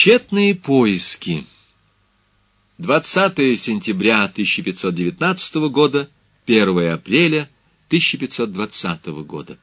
Тщетные поиски. 20 сентября 1519 года, 1 апреля 1520 года.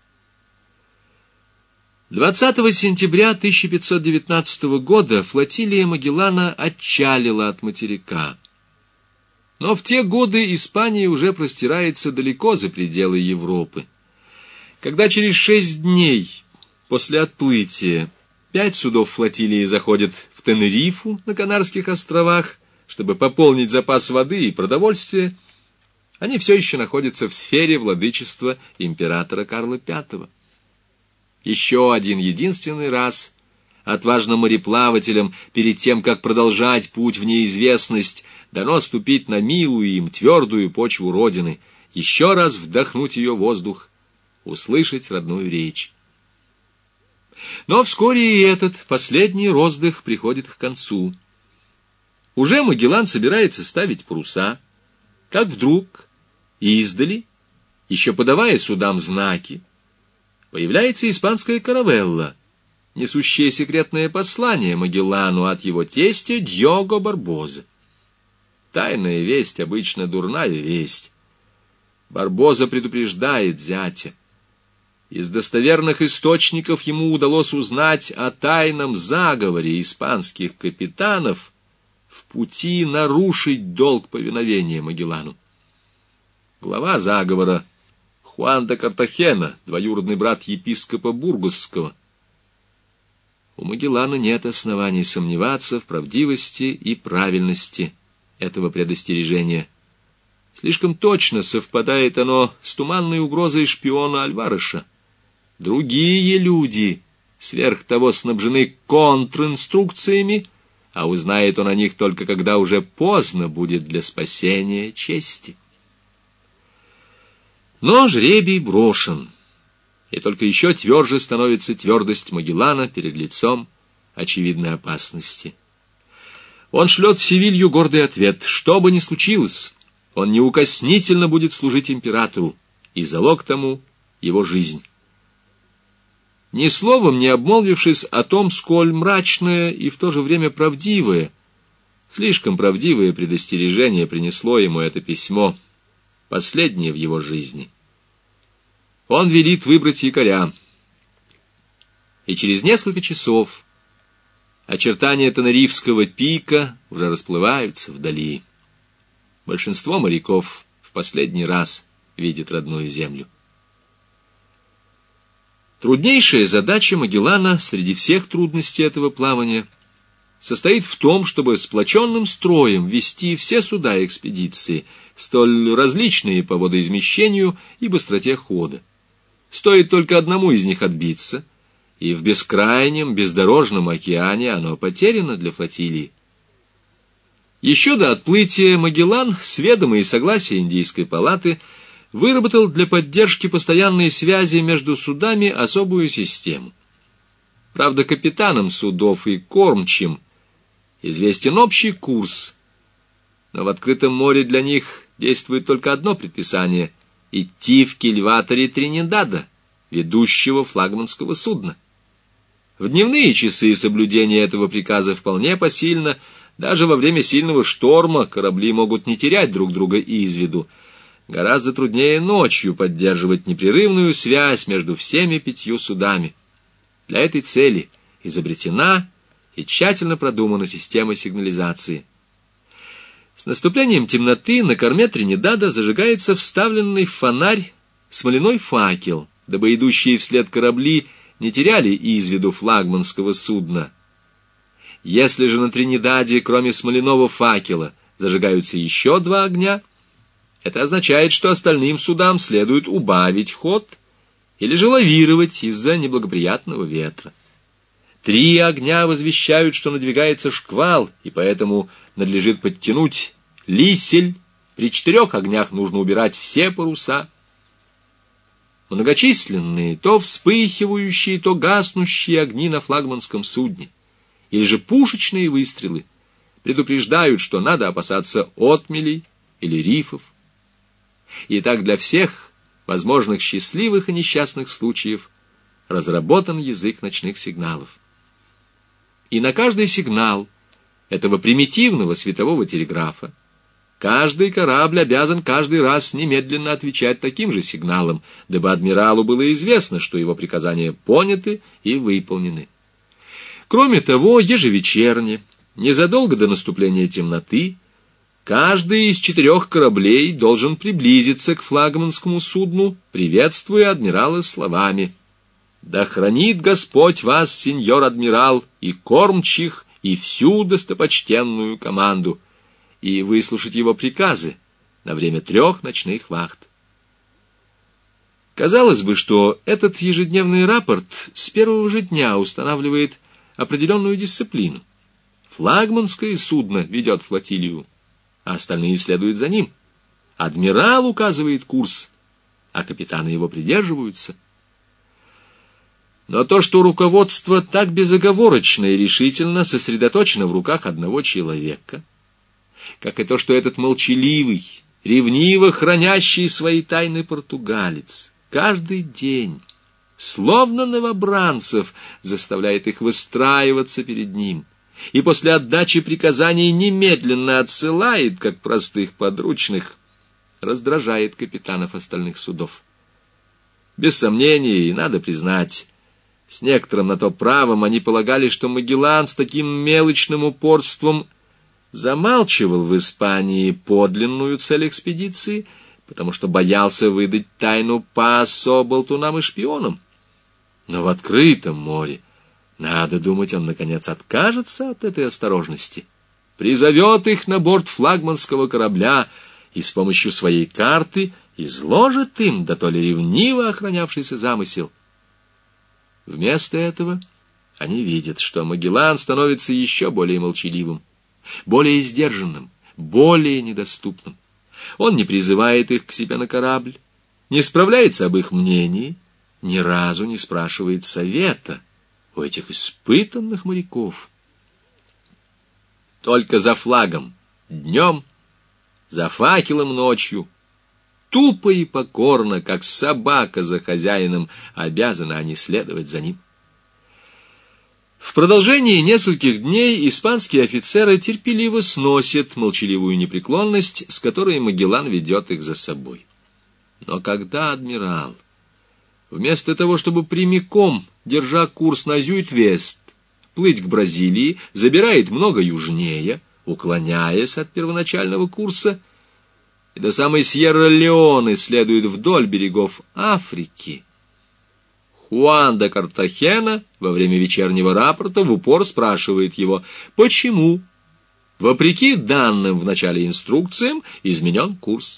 20 сентября 1519 года флотилия Магеллана отчалила от материка. Но в те годы Испания уже простирается далеко за пределы Европы. Когда через 6 дней после отплытия 5 судов флотилии заходят в Тенерифу на Канарских островах, чтобы пополнить запас воды и продовольствия, они все еще находятся в сфере владычества императора Карла V. Еще один единственный раз отважным мореплавателям перед тем, как продолжать путь в неизвестность, дано ступить на милую им твердую почву Родины, еще раз вдохнуть ее воздух, услышать родную речь. Но вскоре и этот последний роздых приходит к концу. Уже Магеллан собирается ставить паруса, как вдруг, издали, еще подавая судам знаки, появляется испанская каравелла, несущая секретное послание Магеллану от его тестя Дьего Барбоза. Тайная весть обычно дурная весть. Барбоза предупреждает зятя. Из достоверных источников ему удалось узнать о тайном заговоре испанских капитанов в пути нарушить долг повиновения Магеллану. Глава заговора — Хуан де Картахена, двоюродный брат епископа Бургосского. У Магеллана нет оснований сомневаться в правдивости и правильности этого предостережения. Слишком точно совпадает оно с туманной угрозой шпиона Альвареша. Другие люди сверх того снабжены контринструкциями, а узнает он о них только когда уже поздно будет для спасения чести. Но жребий брошен, и только еще тверже становится твердость Магеллана перед лицом очевидной опасности. Он шлет в Севилью гордый ответ: что бы ни случилось, он неукоснительно будет служить императору, и залог тому — его жизнь. Ни словом не обмолвившись о том, сколь мрачное и в то же время правдивое, слишком правдивое предостережение принесло ему это письмо, последнее в его жизни. Он велит выбрать якоря, и через несколько часов очертания Тенерифского пика уже расплываются вдали. Большинство моряков в последний раз видят родную землю. Труднейшая задача Магеллана среди всех трудностей этого плавания состоит в том, чтобы сплоченным строем вести все суда экспедиции, столь различные по водоизмещению и быстроте хода. Стоит только одному из них отбиться, и в бескрайнем бездорожном океане оно потеряно для флотилии. Еще до отплытия Магеллан, с ведома и согласия Индийской палаты, выработал для поддержки постоянной связи между судами особую систему. Правда, капитанам судов и кормчим известен общий курс, но в открытом море для них действует только одно предписание — идти в кильваторе Тринидада, ведущего флагманского судна. В дневные часы соблюдение этого приказа вполне посильно. Даже во время сильного шторма корабли могут не терять друг друга из виду. Гораздо труднее ночью поддерживать непрерывную связь между всеми 5 судами. Для этой цели изобретена и тщательно продумана система сигнализации. С наступлением темноты на корме Тринидада зажигается вставленный в фонарь смоляной факел, дабы идущие вслед корабли не теряли из виду флагманского судна. Если же на Тринидаде, кроме смоляного факела, зажигаются еще 2 огня, это означает, что остальным судам следует убавить ход или же лавировать из-за неблагоприятного ветра. 3 огня возвещают, что надвигается шквал, и поэтому надлежит подтянуть лисель. При 4 огнях нужно убирать все паруса. Многочисленные, то вспыхивающие, то гаснущие огни на флагманском судне, или же пушечные выстрелы предупреждают, что надо опасаться отмелей или рифов. И так для всех возможных счастливых и несчастных случаев разработан язык ночных сигналов. И на каждый сигнал этого примитивного светового телеграфа каждый корабль обязан каждый раз немедленно отвечать таким же сигналом, дабы адмиралу было известно, что его приказания поняты и выполнены. Кроме того, ежевечерне, незадолго до наступления темноты, каждый из 4 кораблей должен приблизиться к флагманскому судну, приветствуя адмирала словами: «Да хранит Господь вас, сеньор адмирал, и кормчих, и всю достопочтенную команду», и выслушать его приказы на время 3 ночных вахт. Казалось бы, что этот ежедневный рапорт с первого же дня устанавливает определенную дисциплину. Флагманское судно ведет флотилию, а остальные следуют за ним. Адмирал указывает курс, а капитаны его придерживаются. Но то, что руководство так безоговорочно и решительно сосредоточено в руках одного человека, как и то, что этот молчаливый, ревниво хранящий свои тайны португалец каждый день, словно новобранцев, заставляет их выстраиваться перед ним, и после отдачи приказаний немедленно отсылает, как простых подручных, раздражает капитанов остальных судов. Без сомнения, и надо признать, с некоторым на то правом они полагали, что Магеллан с таким мелочным упорством замалчивал в Испании подлинную цель экспедиции, потому что боялся выдать тайну ПАСО болтунам и шпионам. Но в открытом море, надо думать, он, наконец, откажется от этой осторожности, призовет их на борт флагманского корабля и с помощью своей карты изложит им да то ли ревниво охранявшийся замысел. Вместо этого они видят, что Магеллан становится еще более молчаливым, более сдержанным, более недоступным. Он не призывает их к себе на корабль, не справляется об их мнении, ни разу не спрашивает совета у этих испытанных моряков. Только за флагом днем, за факелом ночью, тупо и покорно, как собака за хозяином, обязаны они следовать за ним. В продолжении нескольких дней испанские офицеры терпеливо сносят молчаливую непреклонность, с которой Магеллан ведет их за собой. Но когда адмирал, вместо того, чтобы прямиком, держа курс на Зюит-Вест, плыть к Бразилии, забирает много южнее, уклоняясь от первоначального курса, и до самой Сьерра-Леоне следует вдоль берегов Африки, Хуан де Картахена во время вечернего рапорта в упор спрашивает его, почему, вопреки данным в начале инструкциям, изменен курс.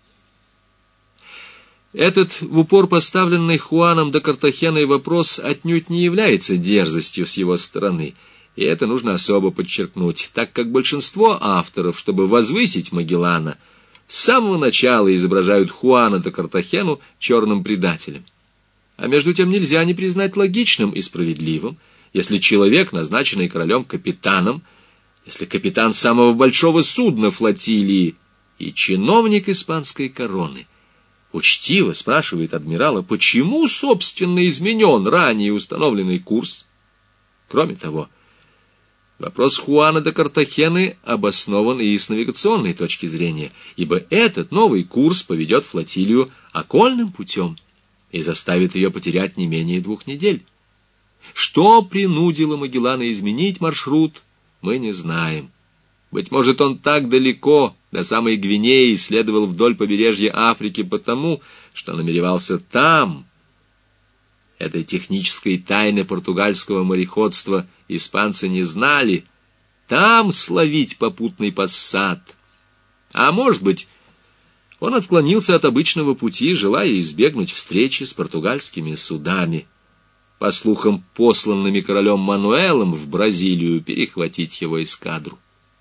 Этот в упор поставленный Хуаном де Картахеной вопрос отнюдь не является дерзостью с его стороны, и это нужно особо подчеркнуть, так как большинство авторов, чтобы возвысить Магеллана, с самого начала изображают Хуана де Картахену черным предателем. А между тем нельзя не признать логичным и справедливым, если человек, назначенный королем капитаном, если капитан самого большого судна флотилии и чиновник испанской короны, учтиво спрашивает адмирала, почему, собственно, изменен ранее установленный курс. Кроме того, вопрос Хуана де Картахены обоснован и с навигационной точки зрения, ибо этот новый курс поведет флотилию окольным путем и заставит ее потерять не менее 2 недель. Что принудило Магеллана изменить маршрут, мы не знаем. Быть может, он так далеко, до самой Гвинеи, следовал вдоль побережья Африки потому, что намеревался там, этой технической тайны португальского мореходства испанцы не знали, там словить попутный пассат. А может быть, он отклонился от обычного пути, желая избегнуть встречи с португальскими судами, по слухам, посланными королем Мануэлом в Бразилию перехватить его эскадру.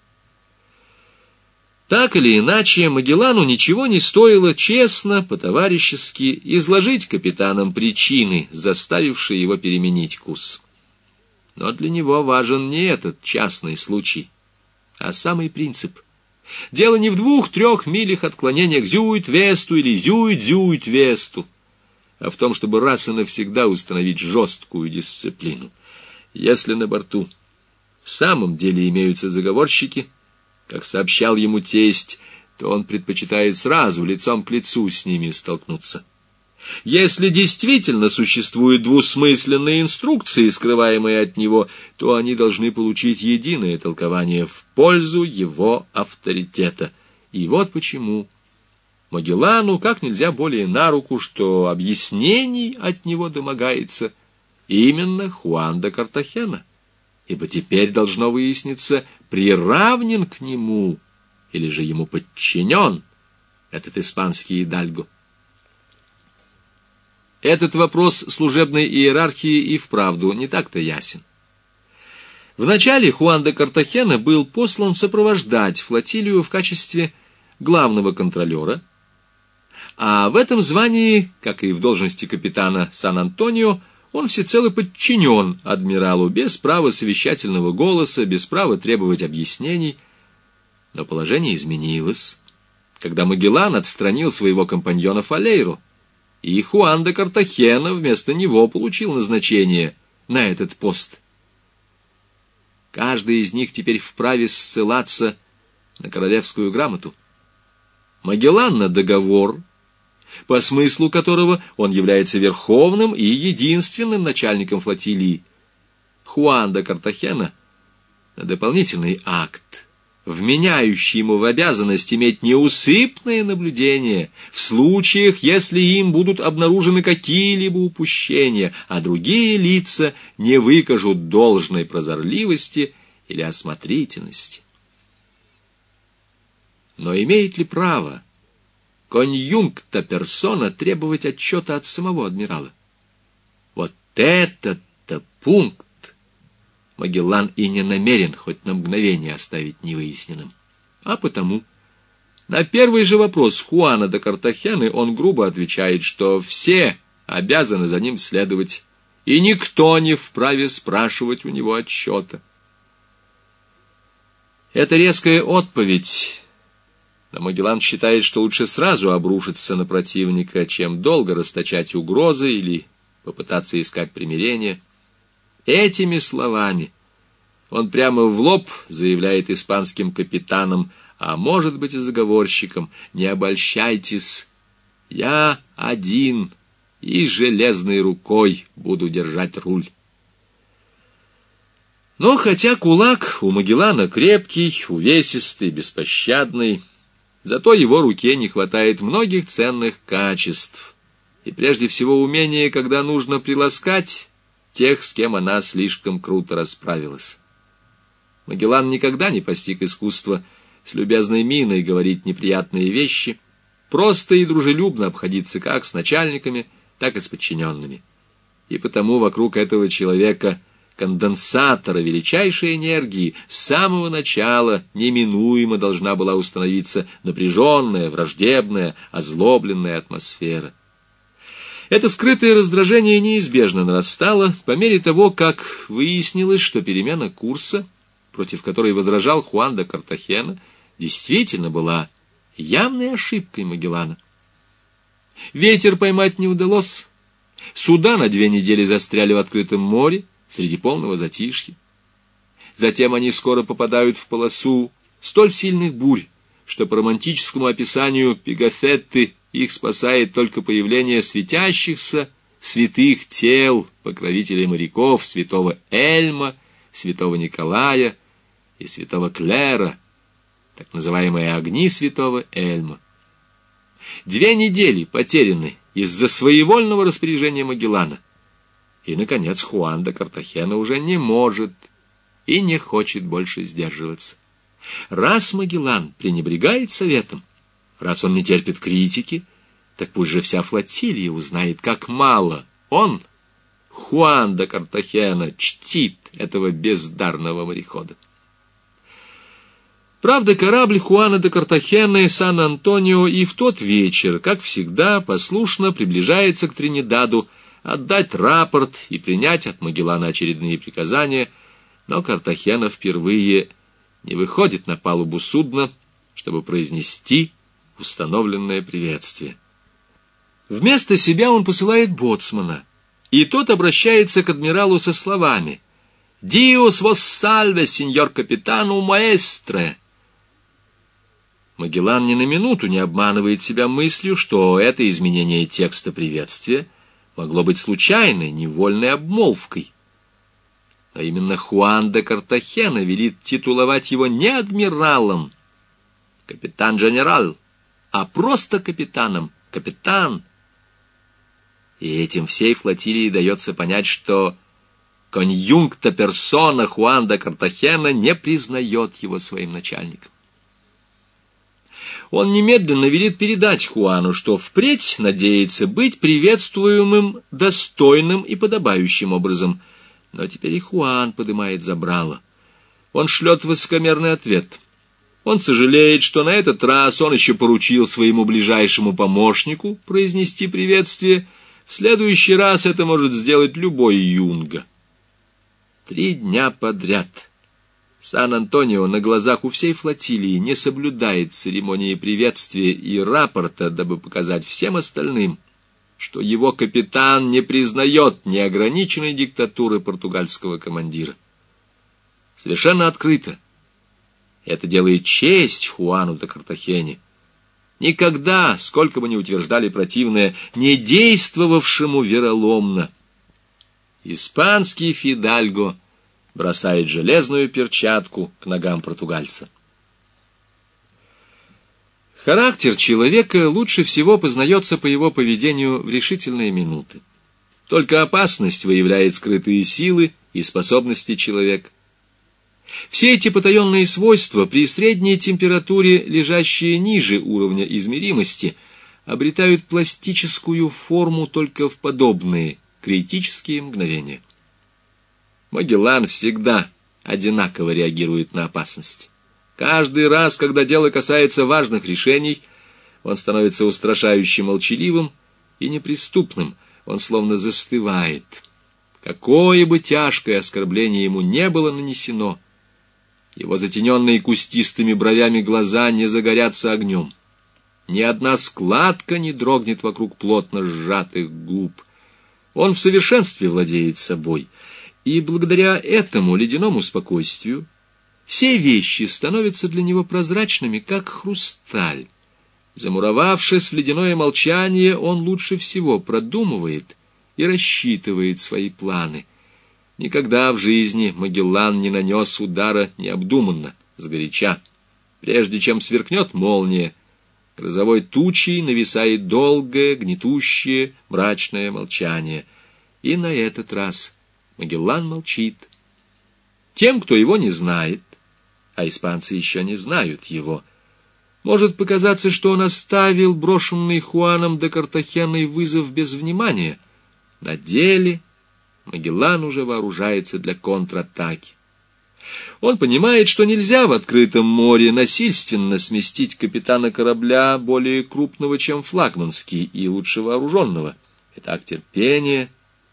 Так или иначе, Магеллану ничего не стоило честно, по-товарищески изложить капитанам причины, заставившие его переменить курс. Но для него важен не этот частный случай, а самый принцип. Дело не в 2-3 милях отклонения к Зюит-Весту или Зюит-Зюит-Весту, а в том, чтобы раз и навсегда установить жесткую дисциплину. Если на борту в самом деле имеются заговорщики, как сообщал ему тесть, то он предпочитает сразу лицом к лицу с ними столкнуться. Если действительно существуют двусмысленные инструкции, скрываемые от него, то они должны получить единое толкование в пользу его авторитета. И вот почему Магеллану как нельзя более на руку, что объяснений от него домогается именно Хуан де Картахена, ибо теперь должно выясниться, приравнен к нему или же ему подчинен этот испанский идальго. Этот вопрос служебной иерархии и вправду не так-то ясен. Вначале Хуан де Картахена был послан сопровождать флотилию в качестве главного контролера, а в этом звании, как и в должности капитана Сан-Антонио, он всецело подчинен адмиралу, без права совещательного голоса, без права требовать объяснений. Но положение изменилось, когда Магеллан отстранил своего компаньона Фалейру, и Хуан де Картахена вместо него получил назначение на этот пост. Каждый из них теперь вправе ссылаться на королевскую грамоту. Магеллан на договор, по смыслу которого он является верховным и единственным начальником флотилии. Хуан де Картахена на дополнительный акт, вменяющий ему в обязанность иметь неусыпное наблюдение в случаях, если им будут обнаружены какие-либо упущения, а другие лица не выкажут должной прозорливости или осмотрительности. Но имеет ли право конъюнкта персона требовать отчета от самого адмирала? Вот этот-то пункт Магеллан и не намерен хоть на мгновение оставить невыясненным. А потому на первый же вопрос Хуана де Картахены он грубо отвечает, что все обязаны за ним следовать, и никто не вправе спрашивать у него отчета. Это резкая отповедь, но Магеллан считает, что лучше сразу обрушиться на противника, чем долго расточать угрозы или попытаться искать примирение. Этими словами он прямо в лоб заявляет испанским капитанам, а может быть и заговорщикам: не обольщайтесь, я один и железной рукой буду держать руль. Но хотя кулак у Магеллана крепкий, увесистый, беспощадный, зато его руке не хватает многих ценных качеств, и прежде всего умения, когда нужно приласкать тех, с кем она слишком круто расправилась. Магеллан никогда не постиг искусства с любезной миной говорить неприятные вещи, просто и дружелюбно обходиться как с начальниками, так и с подчиненными. И потому вокруг этого человека, конденсатора величайшей энергии, с самого начала неминуемо должна была установиться напряженная, враждебная, озлобленная атмосфера. Это скрытое раздражение неизбежно нарастало по мере того, как выяснилось, что перемена курса, против которой возражал Хуан де Картахена, действительно была явной ошибкой Магеллана. Ветер поймать не удалось, суда на 2 недели застряли в открытом море среди полного затишья. Затем они скоро попадают в полосу столь сильных бурь, что по романтическому описанию Пигафетты их спасает только появление светящихся святых тел покровителей моряков, святого Эльма, святого Николая и святого Клера, так называемые огни святого Эльма. 2 недели потеряны из-за своевольного распоряжения Магеллана. И, наконец, Хуан де Картахена уже не может и не хочет больше сдерживаться. Раз Магеллан пренебрегает советом, раз он не терпит критики, так пусть же вся флотилия узнает, как мало он, Хуан де Картахена, чтит этого бездарного морехода. Правда, корабль Хуана де Картахены Сан-Антонио и в тот вечер, как всегда, послушно приближается к Тринидаду отдать рапорт и принять от Магеллана очередные приказания, но Картахена впервые не выходит на палубу судна, чтобы произнести установленное приветствие. Вместо себя он посылает боцмана, и тот обращается к адмиралу со словами: «Диос вос сальве, сеньор капитану маэстре». Магеллан ни на минуту не обманывает себя мыслью, что это изменение текста приветствия могло быть случайной, невольной обмолвкой. А именно Хуан де Картахена велит титуловать его не адмиралом, капитан-генераль, а просто капитаном, капитан. И этим всей флотилии дается понять, что конъюнкта персона Хуан де Картахена не признает его своим начальником. Он немедленно велит передать Хуану, что впредь надеется быть приветствуемым достойным и подобающим образом. Но теперь и Хуан подымает забрало. Он шлет высокомерный ответ. Он сожалеет, что на этот раз он еще поручил своему ближайшему помощнику произнести приветствие. В следующий раз это может сделать любой юнга. 3 дня подряд Сан-Антонио на глазах у всей флотилии не соблюдает церемонии приветствия и рапорта, дабы показать всем остальным, что его капитан не признает неограниченной диктатуры португальского командира. Совершенно открыто. Это делает честь Хуану де Картахене, никогда, сколько бы ни утверждали противное, не действовавшему вероломно. Испанский фидальго бросает железную перчатку к ногам португальца. Характер человека лучше всего познается по его поведению в решительные минуты. Только опасность выявляет скрытые силы и способности человека. Все эти потаенные свойства при средней температуре, лежащие ниже уровня измеримости, обретают пластическую форму только в подобные критические мгновения. Магеллан всегда одинаково реагирует на опасность. Каждый раз, когда дело касается важных решений, он становится устрашающе молчаливым и неприступным, он словно застывает. Какое бы тяжкое оскорбление ему не было нанесено, его затененные кустистыми бровями глаза не загорятся огнем. Ни одна складка не дрогнет вокруг плотно сжатых губ. Он в совершенстве владеет собой, и благодаря этому ледяному спокойствию все вещи становятся для него прозрачными, как хрусталь. Замуровавшись в ледяное молчание, он лучше всего продумывает и рассчитывает свои планы. Никогда в жизни Магеллан не нанес удара необдуманно, сгоряча. Прежде чем сверкнет молния, грозовой тучей нависает долгое, гнетущее, мрачное молчание. И на этот раз Магеллан молчит. Тем, кто его не знает, а испанцы еще не знают его, может показаться, что он оставил брошенный Хуаном де Картахеной вызов без внимания. На деле Магеллан уже вооружается для контратаки. Он понимает, что нельзя в открытом море насильственно сместить капитана корабля более крупного, чем флагманский, и лучше вооруженного. Итак, терпение.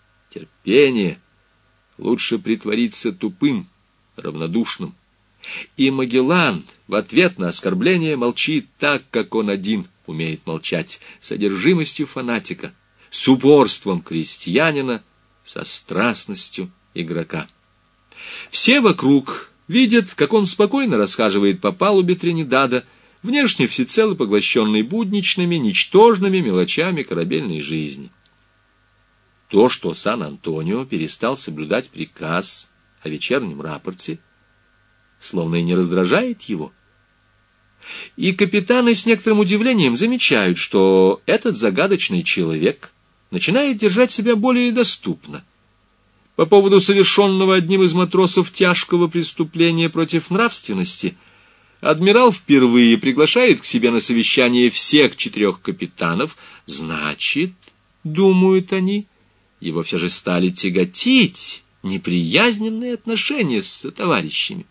Лучше притвориться тупым, равнодушным. И Магеллан в ответ на оскорбление молчит так, как он один умеет молчать, с одержимостью фанатика, с упорством крестьянина, со страстностью игрока. Все вокруг видят, как он спокойно расхаживает по палубе Тринидада, внешне всецело поглощенный будничными, ничтожными мелочами корабельной жизни. То, что Сан-Антонио перестал соблюдать приказ о вечернем рапорте, словно и не раздражает его. И капитаны с некоторым удивлением замечают, что этот загадочный человек начинает держать себя более доступно. По поводу совершенного одним из матросов тяжкого преступления против нравственности, адмирал впервые приглашает к себе на совещание всех 4 капитанов. Значит, думают они, его все же стали тяготить неприязненные отношения с сотоварищами.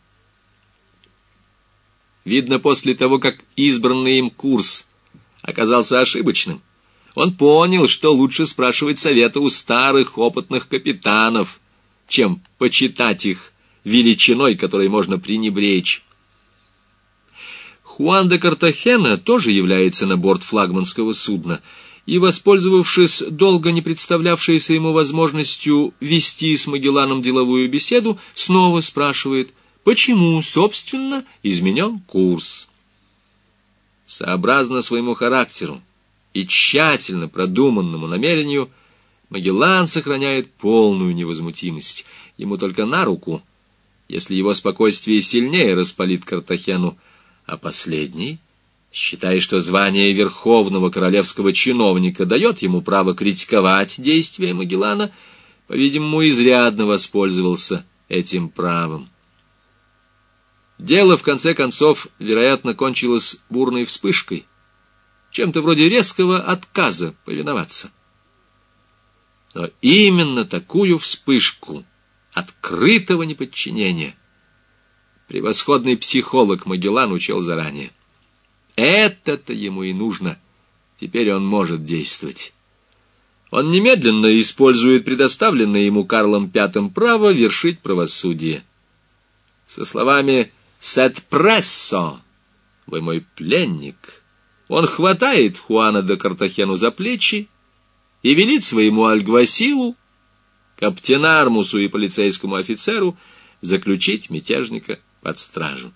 Видно, после того, как избранный им курс оказался ошибочным, он понял, что лучше спрашивать совета у старых опытных капитанов, чем почитать их величиной, которой можно пренебречь. Хуан де Картахена тоже является на борт флагманского судна, и, воспользовавшись долго не представлявшейся ему возможностью вести с Магелланом деловую беседу, снова спрашивает, почему, собственно, изменен курс. Сообразно своему характеру и тщательно продуманному намерению, Магеллан сохраняет полную невозмутимость. Ему только на руку, если его спокойствие сильнее распалит Картахену, а последний, считая, что звание верховного королевского чиновника дает ему право критиковать действия Магеллана, по-видимому, изрядно воспользовался этим правом. Дело, в конце концов, вероятно, кончилось бурной вспышкой, чем-то вроде резкого отказа повиноваться. Но именно такую вспышку открытого неподчинения превосходный психолог Магеллан учел заранее. Это-то ему и нужно. Теперь он может действовать. Он немедленно использует предоставленное ему Карлом V право вершить правосудие. Со словами «Сет прессо», «Вы мой пленник», он хватает Хуана де Картахену за плечи и велит своему альгвасилу, каптенармусу и полицейскому офицеру заключить мятежника под стражу.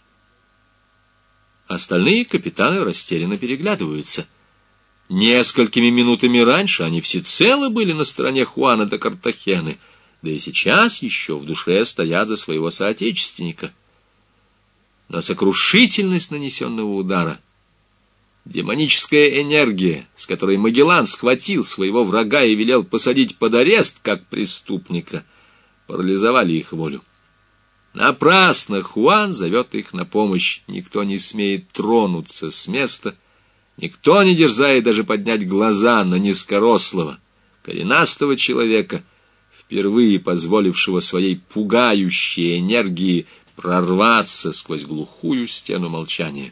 Остальные капитаны растерянно переглядываются. Несколькими минутами раньше они всецело были на стороне Хуана де Картахены, да и сейчас еще в душе стоят за своего соотечественника. Но сокрушительность нанесенного удара, демоническая энергия, с которой Магеллан схватил своего врага и велел посадить под арест как преступника, парализовали их волю. Напрасно Хуан зовет их на помощь. Никто не смеет тронуться с места, никто не дерзает даже поднять глаза на низкорослого, коренастого человека, впервые позволившего своей пугающей энергии прорваться сквозь глухую стену молчания.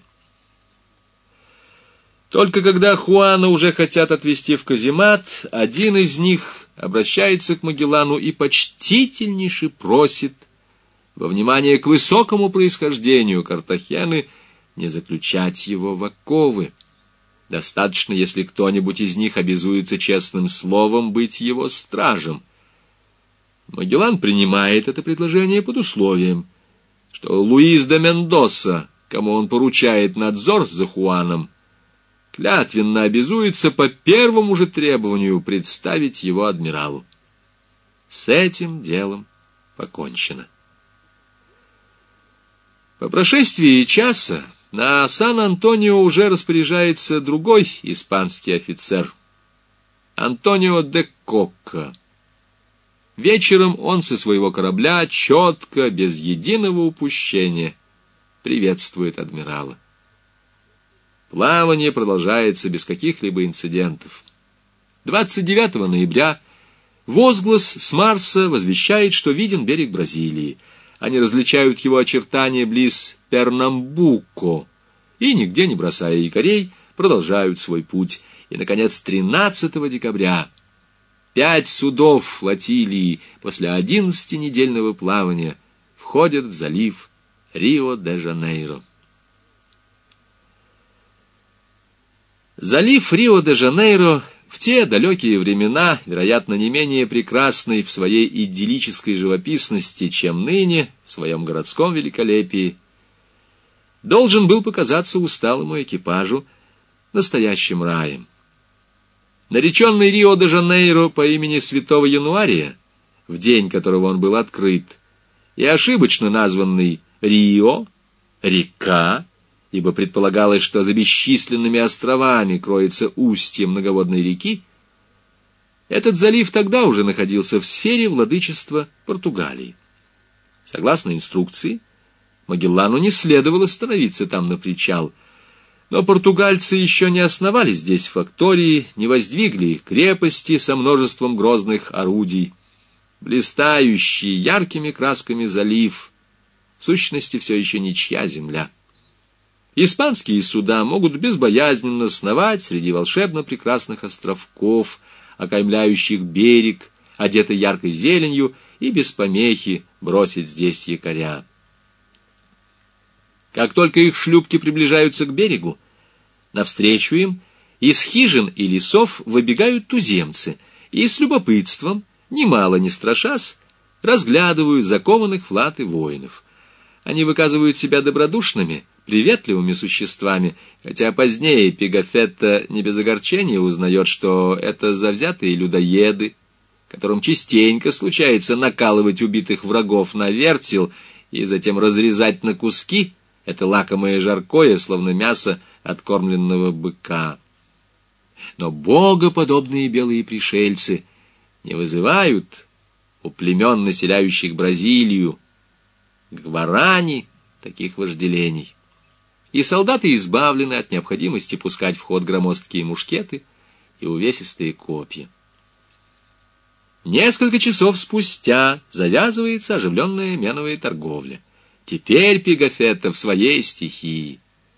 Только когда Хуана уже хотят отвезти в каземат, один из них обращается к Магеллану и почтительнейше просит, во внимание к высокому происхождению Картахены, не заключать его в оковы. Достаточно, если кто-нибудь из них обязуется честным словом быть его стражем. Магеллан принимает это предложение под условием, что Луис де Мендоса, кому он поручает надзор за Хуаном, клятвенно обязуется по первому же требованию представить его адмиралу. С этим делом покончено. По прошествии часа на Сан-Антонио уже распоряжается другой испанский офицер, Антонио де Кокка. Вечером он со своего корабля четко, без единого упущения, приветствует адмирала. Плавание продолжается без каких-либо инцидентов. 29 ноября возглас с Марса возвещает, что виден берег Бразилии. Они различают его очертания близ Пернамбуко и, нигде не бросая якорей, продолжают свой путь. И, наконец, 13 декабря 5 судов флотилии после 11-недельного плавания входят в залив Рио-де-Жанейро. Залив Рио-де-Жанейро в те далекие времена, вероятно, не менее прекрасный в своей идиллической живописности, чем ныне в своем городском великолепии, должен был показаться усталому экипажу настоящим раем. Нареченный Рио-де-Жанейро по имени святого Януария, в день которого он был открыт, и ошибочно названный Рио, река, ибо предполагалось, что за бесчисленными островами кроется устье многоводной реки, этот залив тогда уже находился в сфере владычества Португалии. Согласно инструкции, Магеллану не следовало становиться там на причал, но португальцы еще не основали здесь фактории, не воздвигли крепости со множеством грозных орудий. Блистающий яркими красками залив, в сущности, все еще ничья земля. Испанские суда могут безбоязненно сновать среди волшебно прекрасных островков, окаймляющих берег, одетый яркой зеленью, и без помехи бросить здесь якоря. Как только их шлюпки приближаются к берегу, навстречу им Из хижин и лесов выбегают туземцы и с любопытством, немало не страшась, разглядывают закованных в латы воинов. Они выказывают себя добродушными, приветливыми существами, хотя позднее Пигафетта не без огорчения узнает, что это завзятые людоеды, которым частенько случается накалывать убитых врагов на вертел и затем разрезать на куски это лакомое жаркое, словно мясо откормленного быка. Но богоподобные белые пришельцы не вызывают у племен, населяющих Бразилию, гварани, таких вожделений. И солдаты избавлены от необходимости пускать в ход громоздкие мушкеты и увесистые копья. Несколько часов спустя завязывается оживленная меновая торговля. Теперь Пигафетта в своей стихии.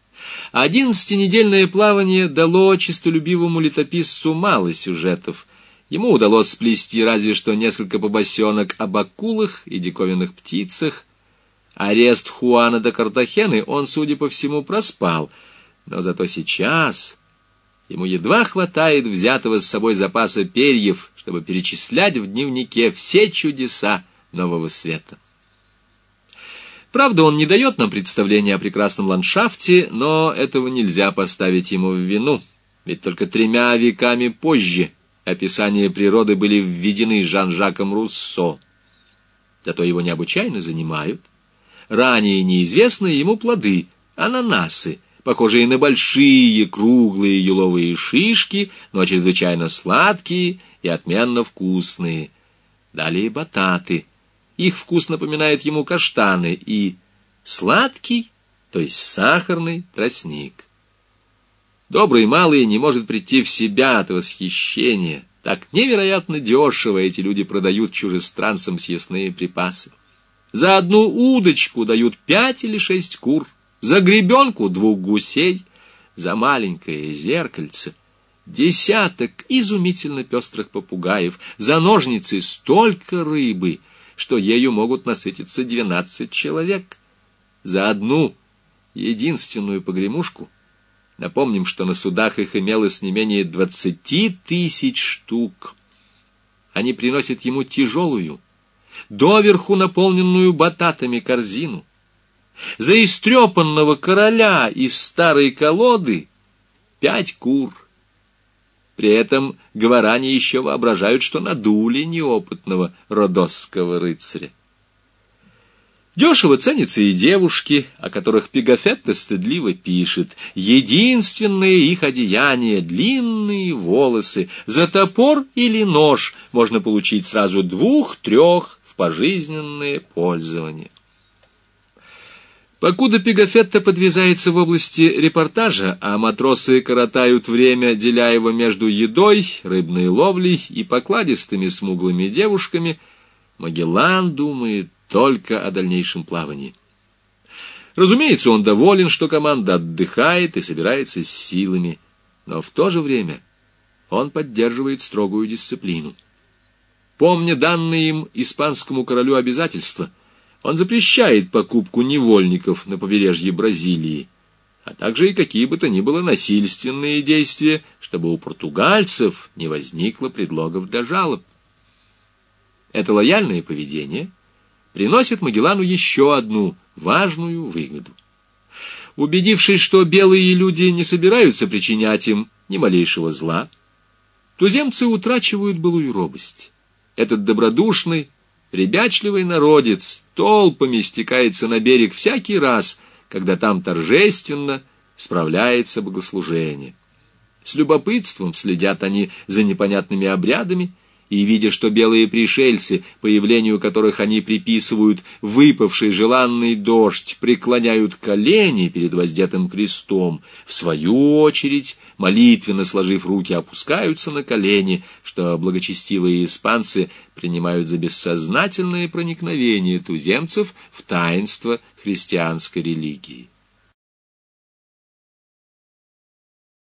11-недельное плавание дало честолюбивому летописцу мало сюжетов. Ему удалось сплести разве что несколько побосенок об акулах и диковинных птицах. Арест Хуана де Картахены он, судя по всему, проспал, но зато сейчас ему едва хватает взятого с собой запаса перьев, чтобы перечислять в дневнике все чудеса Нового Света. Правда, он не дает нам представления о прекрасном ландшафте, но этого нельзя поставить ему в вину, ведь только 3 веками позже описания природы были введены Жан-Жаком Руссо. Зато его необычайно занимают ранее неизвестные ему плоды, ананасы, похожие на большие круглые еловые шишки, но чрезвычайно сладкие и отменно вкусные. Далее бататы. Их вкус напоминает ему каштаны и сладкий, то есть сахарный, тростник. Добрый малый не может прийти в себя от восхищения. Так невероятно дешево эти люди продают чужестранцам съестные припасы. За одну удочку дают 5 или 6 кур, за гребенку 2 гусей, за маленькое зеркальце 10 изумительно пестрых попугаев, за ножницы столько рыбы, что ею могут насытиться 12 человек. За одну единственную погремушку, напомним, что на судах их имелось не менее 20 000 штук, они приносят ему тяжелую, доверху наполненную бататами корзину. За истрепанного короля из старой колоды 5 кур. При этом гварани еще воображают, что надули неопытного родосского рыцаря. Дешево ценятся и девушки, о которых Пигафетта стыдливо пишет. Единственное их одеяние — длинные волосы. За топор или нож можно получить сразу 2-3 в пожизненное пользование. Покуда Пигафетта подвязается в области репортажа, а матросы коротают время, деля его между едой, рыбной ловлей и покладистыми смуглыми девушками, Магеллан думает только о дальнейшем плавании. Разумеется, он доволен, что команда отдыхает и собирается с силами, но в то же время он поддерживает строгую дисциплину. Помня данные им испанскому королю обязательства, он запрещает покупку невольников на побережье Бразилии, а также и какие бы то ни было насильственные действия, чтобы у португальцев не возникло предлогов для жалоб. Это лояльное поведение приносит Магеллану еще одну важную выгоду. Убедившись, что белые люди не собираются причинять им ни малейшего зла, туземцы утрачивают былую робость. Этот добродушный, ребячливый народец толпами стекается на берег всякий раз, когда там торжественно справляется богослужение. С любопытством следят они за непонятными обрядами, и, видя, что белые пришельцы, появлению которых они приписывают выпавший желанный дождь, преклоняют колени перед воздетым крестом, в свою очередь, молитвенно сложив руки, опускаются на колени, что благочестивые испанцы принимают за бессознательное проникновение туземцев в таинство христианской религии.